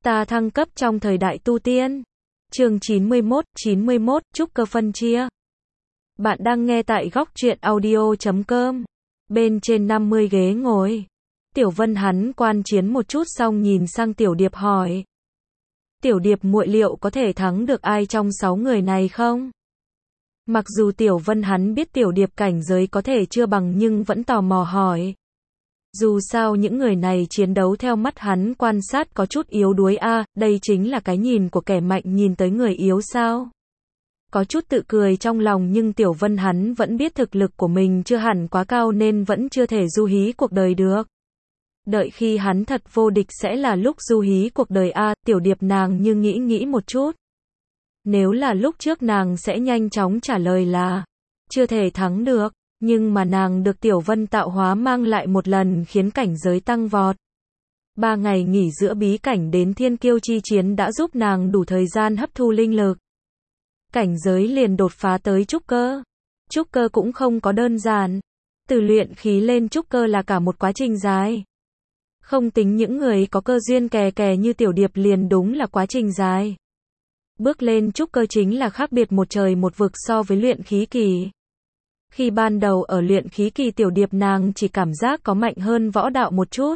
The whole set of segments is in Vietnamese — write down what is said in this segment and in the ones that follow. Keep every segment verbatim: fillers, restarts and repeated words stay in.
Ta thăng cấp trong thời đại tu tiên. Chương chín mươi mốt, chín mươi mốt, trúc cơ phân chia. Bạn đang nghe tại góc truyện audio chấm com. Bên trên năm mươi ghế ngồi. Tiểu Vân hắn quan chiến một chút xong nhìn sang Tiểu Điệp hỏi. Tiểu Điệp muội liệu có thể thắng được ai trong sáu người này không? Mặc dù Tiểu Vân hắn biết Tiểu Điệp cảnh giới có thể chưa bằng nhưng vẫn tò mò hỏi. Dù sao những người này chiến đấu theo mắt hắn quan sát có chút yếu đuối a, à, đây chính là cái nhìn của kẻ mạnh nhìn tới người yếu sao? Có chút tự cười trong lòng nhưng Tiểu Vân hắn vẫn biết thực lực của mình chưa hẳn quá cao nên vẫn chưa thể du hí cuộc đời được. Đợi khi hắn thật vô địch sẽ là lúc du hí cuộc đời a, à, Tiểu Điệp nàng như nghĩ nghĩ một chút. Nếu là lúc trước nàng sẽ nhanh chóng trả lời là chưa thể thắng được. Nhưng mà nàng được Tiểu Vân tạo hóa mang lại một lần khiến cảnh giới tăng vọt. Ba ngày nghỉ giữa bí cảnh đến thiên kiêu chi chiến đã giúp nàng đủ thời gian hấp thu linh lực. Cảnh giới liền đột phá tới trúc cơ. Trúc cơ cũng không có đơn giản. Từ luyện khí lên trúc cơ là cả một quá trình dài. Không tính những người có cơ duyên kè kè như Tiểu Điệp liền đúng là quá trình dài. Bước lên trúc cơ chính là khác biệt một trời một vực so với luyện khí kỳ. Khi ban đầu ở luyện khí kỳ Tiểu Điệp nàng chỉ cảm giác có mạnh hơn võ đạo một chút.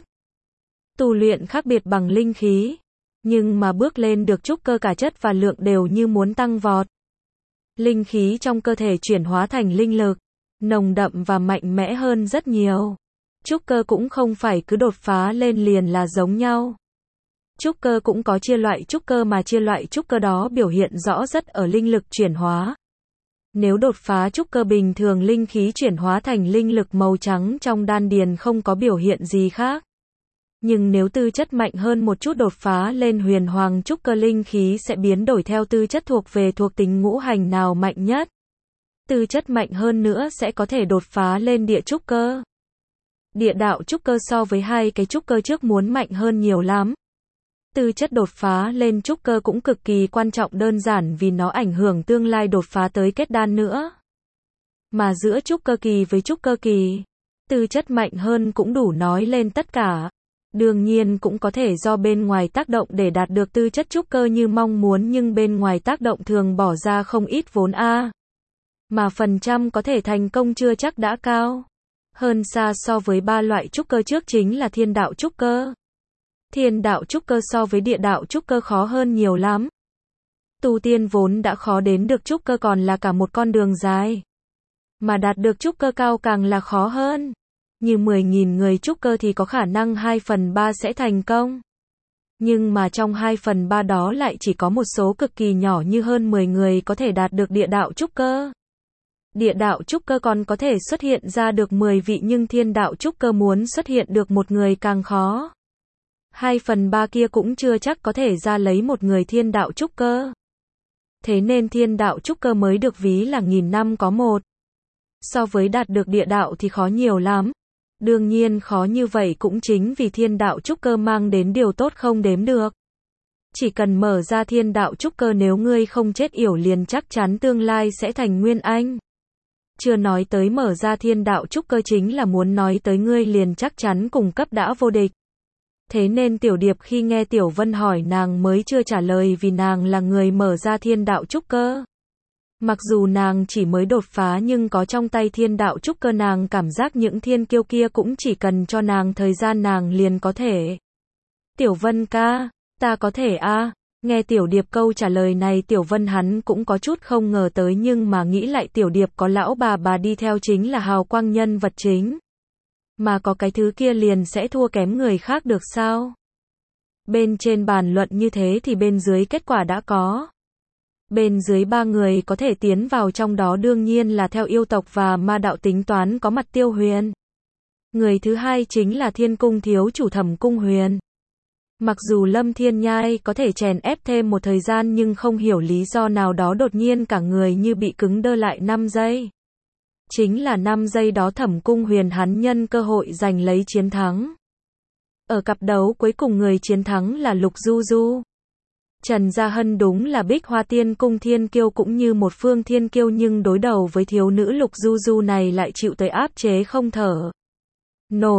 Tu luyện khác biệt bằng linh khí. Nhưng mà bước lên được trúc cơ cả chất và lượng đều như muốn tăng vọt. Linh khí trong cơ thể chuyển hóa thành linh lực. Nồng đậm và mạnh mẽ hơn rất nhiều. Trúc cơ cũng không phải cứ đột phá lên liền là giống nhau. Trúc cơ cũng có chia loại trúc cơ mà chia loại trúc cơ đó biểu hiện rõ rất ở linh lực chuyển hóa. Nếu đột phá trúc cơ bình thường linh khí chuyển hóa thành linh lực màu trắng trong đan điền không có biểu hiện gì khác. Nhưng nếu tư chất mạnh hơn một chút đột phá lên huyền hoàng trúc cơ linh khí sẽ biến đổi theo tư chất thuộc về thuộc tính ngũ hành nào mạnh nhất. Tư chất mạnh hơn nữa sẽ có thể đột phá lên địa trúc cơ. Địa đạo trúc cơ so với hai cái trúc cơ trước muốn mạnh hơn nhiều lắm. Tư chất đột phá lên trúc cơ cũng cực kỳ quan trọng đơn giản vì nó ảnh hưởng tương lai đột phá tới kết đan nữa. Mà giữa trúc cơ kỳ với trúc cơ kỳ, tư chất mạnh hơn cũng đủ nói lên tất cả. Đương nhiên cũng có thể do bên ngoài tác động để đạt được tư chất trúc cơ như mong muốn nhưng bên ngoài tác động thường bỏ ra không ít vốn a. Mà phần trăm có thể thành công chưa chắc đã cao. Hơn xa so với ba loại trúc cơ trước chính là thiên đạo trúc cơ. Thiên đạo trúc cơ so với địa đạo trúc cơ khó hơn nhiều lắm. Tu tiên vốn đã khó đến được trúc cơ còn là cả một con đường dài. Mà đạt được trúc cơ cao càng là khó hơn. Như mười nghìn người trúc cơ thì có khả năng hai phần ba sẽ thành công. Nhưng mà trong hai phần ba đó lại chỉ có một số cực kỳ nhỏ như hơn mười người có thể đạt được địa đạo trúc cơ. Địa đạo trúc cơ còn có thể xuất hiện ra được mười vị nhưng thiên đạo trúc cơ muốn xuất hiện được một người càng khó. Hai phần ba kia cũng chưa chắc có thể ra lấy một người thiên đạo trúc cơ. Thế nên thiên đạo trúc cơ mới được ví là nghìn năm có một. So với đạt được địa đạo thì khó nhiều lắm. Đương nhiên khó như vậy cũng chính vì thiên đạo trúc cơ mang đến điều tốt không đếm được. Chỉ cần mở ra thiên đạo trúc cơ nếu ngươi không chết yểu liền chắc chắn tương lai sẽ thành nguyên anh. Chưa nói tới mở ra thiên đạo trúc cơ chính là muốn nói tới ngươi liền chắc chắn cùng cấp đã vô địch. Thế nên Tiểu Điệp khi nghe Tiểu Vân hỏi nàng mới chưa trả lời vì nàng là người mở ra thiên đạo trúc cơ. Mặc dù nàng chỉ mới đột phá nhưng có trong tay thiên đạo trúc cơ nàng cảm giác những thiên kiêu kia cũng chỉ cần cho nàng thời gian nàng liền có thể. Tiểu Vân ca, ta có thể a à? Nghe Tiểu Điệp câu trả lời này Tiểu Vân hắn cũng có chút không ngờ tới nhưng mà nghĩ lại Tiểu Điệp có lão bà bà đi theo chính là hào quang nhân vật chính. Mà có cái thứ kia liền sẽ thua kém người khác được sao? Bên trên bàn luận như thế thì bên dưới kết quả đã có. Bên dưới ba người có thể tiến vào trong đó đương nhiên là theo yêu tộc và ma đạo tính toán có mặt Tiêu Huyền. Người thứ hai chính là Thiên Cung thiếu chủ Thẩm Cung Huyền. Mặc dù Lâm Thiên Nhai có thể chèn ép thêm một thời gian nhưng không hiểu lý do nào đó đột nhiên cả người như bị cứng đơ lại năm giây. Chính là năm giây đó Thẩm Cung Huyền hắn nhân cơ hội giành lấy chiến thắng. Ở cặp đấu cuối cùng người chiến thắng là Lục Du Du. Trần Gia Hân đúng là Bích Hoa Tiên Cung thiên kiêu cũng như một phương thiên kiêu nhưng đối đầu với thiếu nữ Lục Du Du này lại chịu tới áp chế không thở nổi.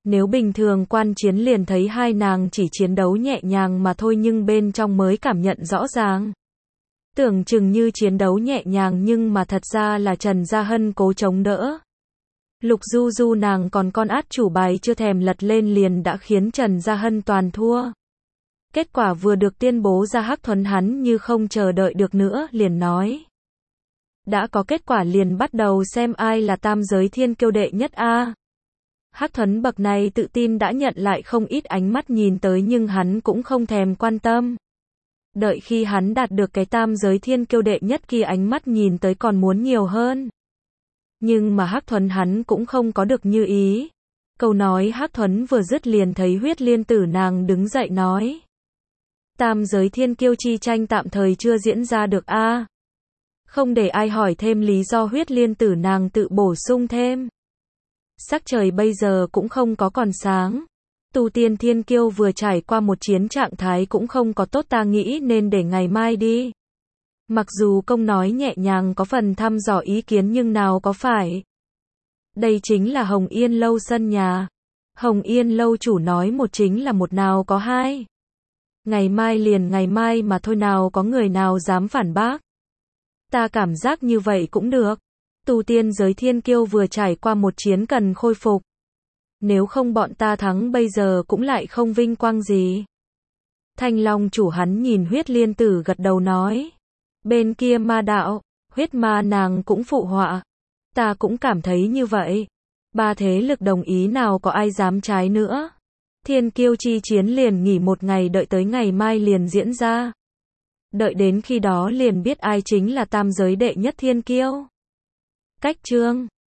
Nếu bình thường quan chiến liền thấy hai nàng chỉ chiến đấu nhẹ nhàng mà thôi nhưng bên trong mới cảm nhận rõ ràng. Tưởng chừng như chiến đấu nhẹ nhàng nhưng mà thật ra là Trần Gia Hân cố chống đỡ. Lục Du Du nàng còn con át chủ bài chưa thèm lật lên liền đã khiến Trần Gia Hân toàn thua. Kết quả vừa được tuyên bố ra Hắc Thuấn hắn như không chờ đợi được nữa liền nói. Đã có kết quả liền bắt đầu xem ai là tam giới thiên kiêu đệ nhất a. Hắc Thuấn bậc này tự tin đã nhận lại không ít ánh mắt nhìn tới nhưng hắn cũng không thèm quan tâm. Đợi khi hắn đạt được cái tam giới thiên kiêu đệ nhất kia ánh mắt nhìn tới còn muốn nhiều hơn. Nhưng mà Hắc Thuấn hắn cũng không có được như ý. Câu nói Hắc Thuấn vừa dứt liền thấy Huyết Liên Tử nàng đứng dậy nói. Tam giới thiên kiêu chi tranh tạm thời chưa diễn ra được a. Không để ai hỏi thêm lý do Huyết Liên Tử nàng tự bổ sung thêm. Sắc trời bây giờ cũng không có còn sáng. Tu tiên thiên kiêu vừa trải qua một chiến trạng thái cũng không có tốt ta nghĩ nên để ngày mai đi. Mặc dù công nói nhẹ nhàng có phần thăm dò ý kiến nhưng nào có phải. Đây chính là Hồng Yên Lâu sân nhà. Hồng Yên Lâu chủ nói một chính là một nào có hai. Ngày mai liền ngày mai mà thôi nào có người nào dám phản bác. Ta cảm giác như vậy cũng được. Tu tiên giới thiên kiêu vừa trải qua một chiến cần khôi phục. Nếu không bọn ta thắng bây giờ cũng lại không vinh quang gì. Thanh Long chủ hắn nhìn Huyết Liên Tử gật đầu nói. Bên kia ma đạo, huyết ma nàng cũng phụ họa. Ta cũng cảm thấy như vậy. Ba thế lực đồng ý nào có ai dám trái nữa. Thiên kiêu chi chiến liền nghỉ một ngày đợi tới ngày mai liền diễn ra. Đợi đến khi đó liền biết ai chính là tam giới đệ nhất thiên kiêu. Cách chương